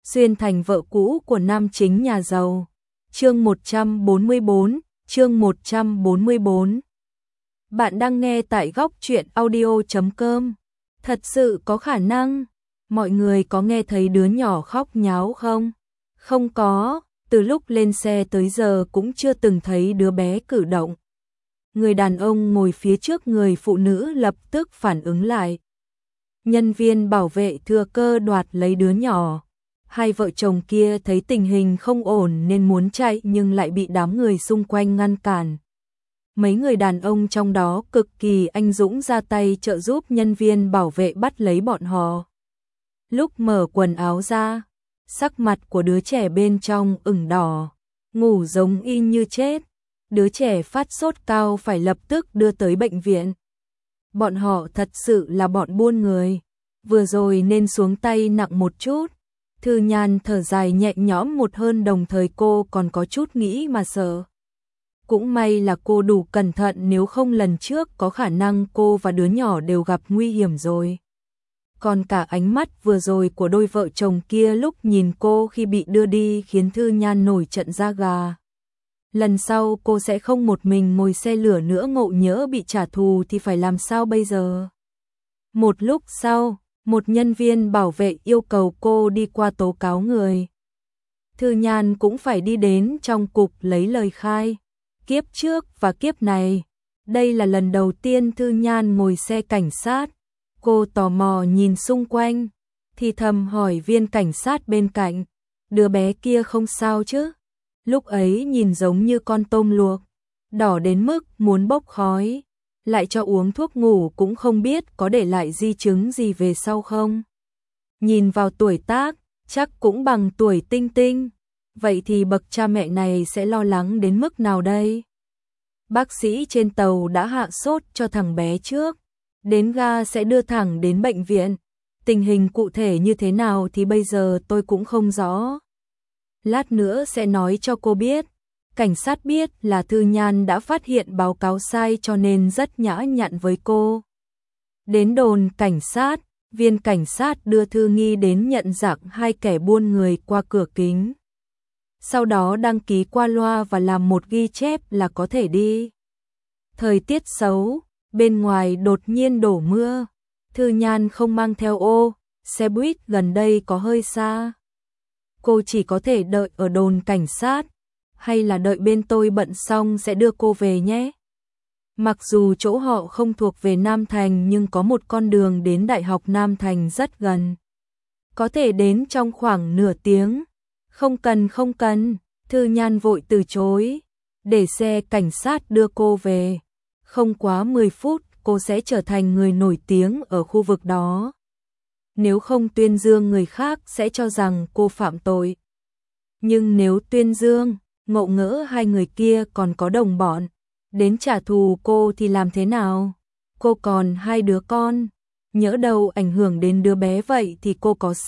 xuyên thành vợ cũ của nam chính nhà giàu. Chương 144, chương 144. Bạn đang nghe tại góc truyện audio.com. Thật sự có khả năng. Mọi người có nghe thấy đứa nhỏ khóc nháo không? Không có, từ lúc lên xe tới giờ cũng chưa từng thấy đứa bé cử động. Người đàn ông ngồi phía trước người phụ nữ lập tức phản ứng lại. Nhân viên bảo vệ thừa cơ đoạt lấy đứa nhỏ. Hai vợ chồng kia thấy tình hình không ổn nên muốn chạy nhưng lại bị đám người xung quanh ngăn cản. Mấy người đàn ông trong đó cực kỳ anh dũng ra tay trợ giúp nhân viên bảo vệ bắt lấy bọn họ. Lúc mở quần áo ra, sắc mặt của đứa trẻ bên trong ửng đỏ, ngủ giống y như chết. Đứa trẻ phát sốt cao phải lập tức đưa tới bệnh viện. Bọn họ thật sự là bọn buôn người, vừa rồi nên xuống tay nặng một chút. Thư Nhan thở dài nhẹ nhõm một hơn, đồng thời cô còn có chút nghĩ mà sợ. Cũng may là cô đủ cẩn thận, nếu không lần trước có khả năng cô và đứa nhỏ đều gặp nguy hiểm rồi. Còn cả ánh mắt vừa rồi của đôi vợ chồng kia lúc nhìn cô khi bị đưa đi khiến Thư Nhan nổi trận da gà. Lần sau cô sẽ không một mình ngồi xe lửa nữa, ngộ nhỡ bị trả thù thì phải làm sao bây giờ? Một lúc sau, một nhân viên bảo vệ yêu cầu cô đi qua tố cáo người. Thư Nhan cũng phải đi đến trong cục lấy lời khai. Kiếp trước và kiếp này, đây là lần đầu tiên Thư Nhan ngồi xe cảnh sát. Cô tò mò nhìn xung quanh, thì thầm hỏi viên cảnh sát bên cạnh, đứa bé kia không sao chứ? Lúc ấy nhìn giống như con tôm luộc, đỏ đến mức muốn bốc khói, lại cho uống thuốc ngủ cũng không biết có để lại di chứng gì về sau không. Nhìn vào tuổi tác, chắc cũng bằng tuổi Tinh Tinh, vậy thì bậc cha mẹ này sẽ lo lắng đến mức nào đây? Bác sĩ trên tàu đã hạ sốt cho thằng bé trước, đến ga sẽ đưa thẳng đến bệnh viện. Tình hình cụ thể như thế nào thì bây giờ tôi cũng không rõ. Lát nữa sẽ nói cho cô biết. Cảnh sát biết là Thư Nhan đã phát hiện báo cáo sai cho nên rất nhã nhặn với cô. Đến đồn cảnh sát, viên cảnh sát đưa Thư Nghi đến nhận dạng hai kẻ buôn người qua cửa kính. Sau đó đăng ký qua loa và làm một ghi chép là có thể đi. Thời tiết xấu, bên ngoài đột nhiên đổ mưa. Thư Nhan không mang theo ô, xe buýt gần đây có hơi xa. Cô chỉ có thể đợi ở đồn cảnh sát, hay là đợi bên tôi bận xong sẽ đưa cô về nhé. Mặc dù chỗ họ không thuộc về Nam Thành nhưng có một con đường đến Đại học Nam Thành rất gần. Có thể đến trong khoảng nửa tiếng. Không cần, Thư Nhan vội từ chối, để xe cảnh sát đưa cô về. Không quá 10 phút cô sẽ trở thành người nổi tiếng ở khu vực đó. Nếu không tuyên dương người khác sẽ cho rằng cô phạm tội. Nhưng nếu tuyên dương, ngộ ngỡ hai người kia còn có đồng bọn, đến trả thù cô thì làm thế nào? Cô còn hai đứa con, nhỡ đâu ảnh hưởng đến đứa bé vậy thì cô có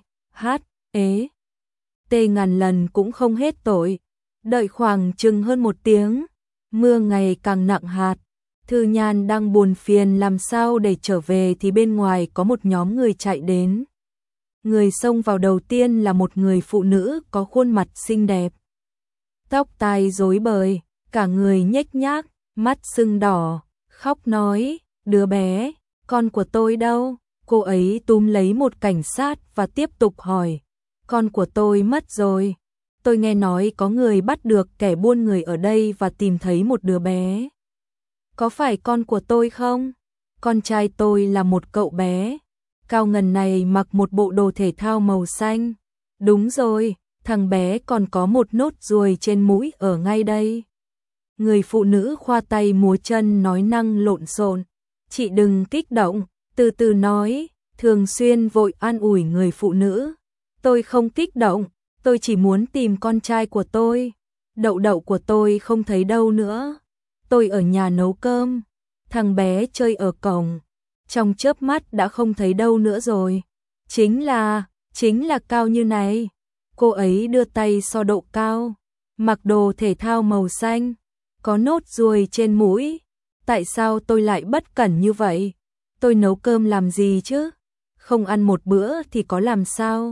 T ngàn lần cũng không hết tội. Đợi khoảng chừng hơn một tiếng, mưa ngày càng nặng hạt. Thư Nhan đang buồn phiền làm sao để trở về thì bên ngoài có một nhóm người chạy đến. Người xông vào đầu tiên là một người phụ nữ có khuôn mặt xinh đẹp. Tóc tai rối bời, cả người nhếch nhác, mắt sưng đỏ, khóc nói, đứa bé, con của tôi đâu? Cô ấy túm lấy một cảnh sát và tiếp tục hỏi, con của tôi mất rồi. Tôi nghe nói có người bắt được kẻ buôn người ở đây và tìm thấy một đứa bé. Có phải con của tôi không? Con trai tôi là một cậu bé. Cao ngần này mặc một bộ đồ thể thao màu xanh. Đúng rồi, thằng bé còn có một nốt ruồi trên mũi ở ngay đây. Người phụ nữ khoa tay múa chân nói năng lộn xộn. Chị đừng kích động, từ từ nói, thường xuyên vội an ủi người phụ nữ. Tôi không kích động, tôi chỉ muốn tìm con trai của tôi. Đậu đậu của tôi không thấy đâu nữa. Tôi ở nhà nấu cơm, thằng bé chơi ở cổng, trong chớp mắt đã không thấy đâu nữa rồi. Chính là cao như này. Cô ấy đưa tay so độ cao, mặc đồ thể thao màu xanh, có nốt ruồi trên mũi. Tại sao tôi lại bất cẩn như vậy? Tôi nấu cơm làm gì chứ? Không ăn một bữa thì có làm sao?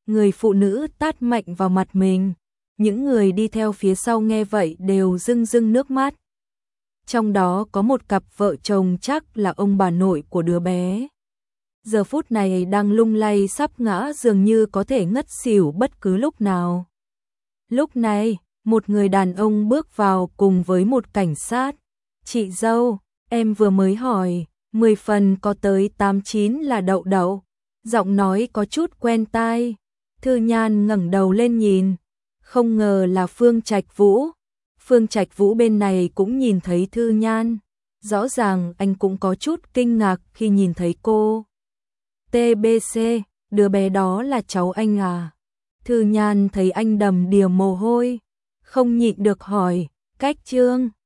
người phụ nữ tát mạnh vào mặt mình. Những người đi theo phía sau nghe vậy đều rưng rưng nước mắt. Trong đó có một cặp vợ chồng chắc là ông bà nội của đứa bé. Giờ phút này đang lung lay sắp ngã, dường như có thể ngất xỉu bất cứ lúc nào. Lúc này, một người đàn ông bước vào cùng với một cảnh sát. Chị dâu, em vừa mới hỏi, 10 phần có tới 8-9 là đậu đậu. Giọng nói có chút quen tai. Thư Nhan ngẩng đầu lên nhìn, không ngờ là Phương Trạch Vũ. Phương Trạch Vũ bên này cũng nhìn thấy Thư Nhan. Rõ ràng anh cũng có chút kinh ngạc khi nhìn thấy cô. TBC, đứa bé đó là cháu anh à? Thư Nhan thấy anh đầm đìa mồ hôi, không nhịn được hỏi, cách Trương.